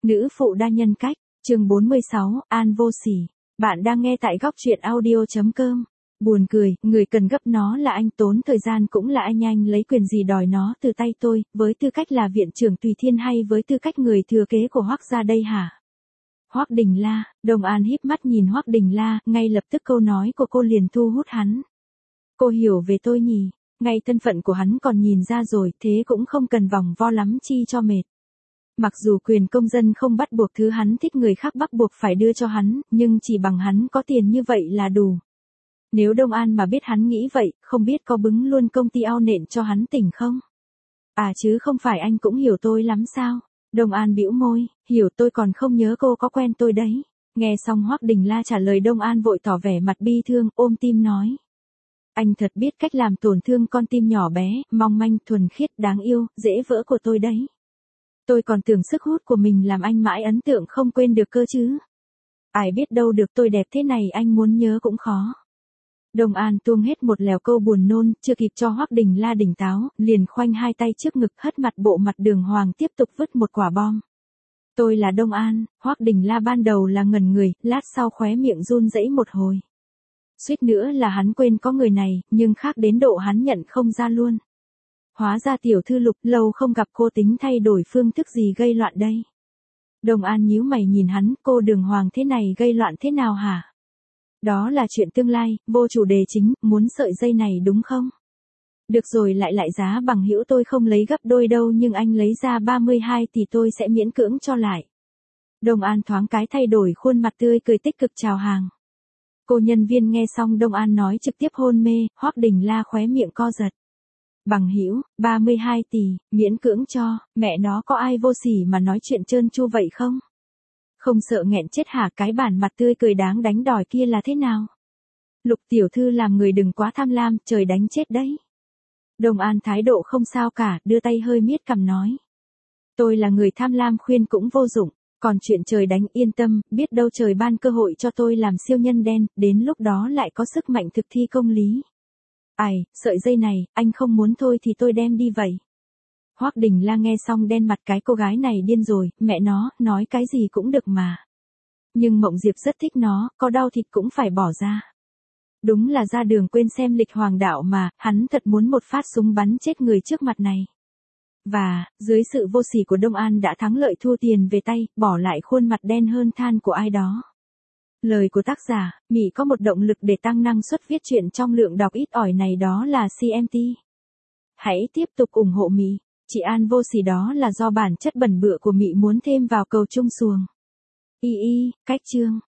Nữ phụ đa nhân cách, chương 46, An vô sỉ. Bạn đang nghe tại góc truyện audio.com. Buồn cười, người cần gấp nó là anh, tốn thời gian cũng là anh lấy quyền gì đòi nó từ tay tôi, với tư cách là viện trưởng Tùy Thiên hay với tư cách người thừa kế của Hoắc gia đây hả? Hoắc Đình La, Đồng An híp mắt nhìn Hoắc Đình La, ngay lập tức câu nói của cô liền thu hút hắn. Cô hiểu về tôi nhỉ? Ngay thân phận của hắn còn nhìn ra rồi, thế cũng không cần vòng vo lắm chi cho mệt. Mặc dù quyền công dân không bắt buộc thứ hắn thích người khác bắt buộc phải đưa cho hắn, nhưng chỉ bằng hắn có tiền như vậy là đủ. Nếu Đông An mà biết hắn nghĩ vậy, không biết có bứng luôn công ty ao nện cho hắn tỉnh không? À chứ không phải anh cũng hiểu tôi lắm sao? Đông An bĩu môi, hiểu tôi còn không nhớ cô có quen tôi đấy. Nghe xong Hoắc Đình La trả lời Đông An vội tỏ vẻ mặt bi thương, ôm tim nói. Anh thật biết cách làm tổn thương con tim nhỏ bé, mong manh, thuần khiết, đáng yêu, dễ vỡ của tôi đấy. Tôi còn tưởng sức hút của mình làm anh mãi ấn tượng không quên được cơ chứ. Ai biết đâu được tôi đẹp thế này anh muốn nhớ cũng khó. Đồng An tuông hết một lèo câu buồn nôn, chưa kịp cho Hoắc Đình La tỉnh táo, liền khoanh hai tay trước ngực hất mặt bộ mặt đường hoàng tiếp tục vứt một quả bom. Tôi là Đông An, Hoắc Đình La ban đầu là ngẩn người, lát sau khóe miệng run rẩy một hồi. Suýt nữa là hắn quên có người này, nhưng khác đến độ hắn nhận không ra luôn. Hóa ra tiểu thư Lục lâu không gặp cô tính thay đổi phương thức gì gây loạn đây. Đồng An nhíu mày nhìn hắn, cô đường hoàng thế này gây loạn thế nào hả? Đó là chuyện tương lai, vô chủ đề chính, muốn sợi dây này đúng không? Được rồi lại giá bằng hữu tôi không lấy gấp đôi đâu nhưng anh lấy ra 32 thì tôi sẽ miễn cưỡng cho lại. Đồng An thoáng cái thay đổi khuôn mặt tươi cười tích cực chào hàng. Cô nhân viên nghe xong Đông An nói trực tiếp hôn mê, Hoắc Đình La khóe miệng co giật. Bằng hữu, 32 tỷ, miễn cưỡng cho, mẹ nó có ai vô sỉ mà nói chuyện trơn tru vậy không? Không sợ nghẹn chết hả? Cái bản mặt tươi cười đáng đánh đòi kia là thế nào? Lục tiểu thư làm người đừng quá tham lam, trời đánh chết đấy. Đồng An thái độ không sao cả, đưa tay hơi miết cằm nói. Tôi là người tham lam khuyên cũng vô dụng, còn chuyện trời đánh yên tâm, biết đâu trời ban cơ hội cho tôi làm siêu nhân đen, đến lúc đó lại có sức mạnh thực thi công lý. Ai, sợi dây này, anh không muốn thôi thì tôi đem đi vậy. Hoắc Đình La nghe xong đen mặt, cái cô gái này điên rồi, mẹ nó, nói cái gì cũng được mà. Nhưng Mộng Diệp rất thích nó, có đau thịt cũng phải bỏ ra. Đúng là ra đường quên xem lịch hoàng đạo mà, hắn thật muốn một phát súng bắn chết người trước mặt này. Và, dưới sự vô sỉ của Đông An đã thắng lợi thua tiền về tay, bỏ lại khuôn mặt đen hơn than của ai đó. Lời của tác giả, Mị có một động lực để tăng năng suất viết truyện trong lượng đọc ít ỏi này đó là CMT. Hãy tiếp tục ủng hộ Mị. Chị An vô sỉ đó là do bản chất bẩn bựa của Mị muốn thêm vào cầu chung xuồng. Cách chương.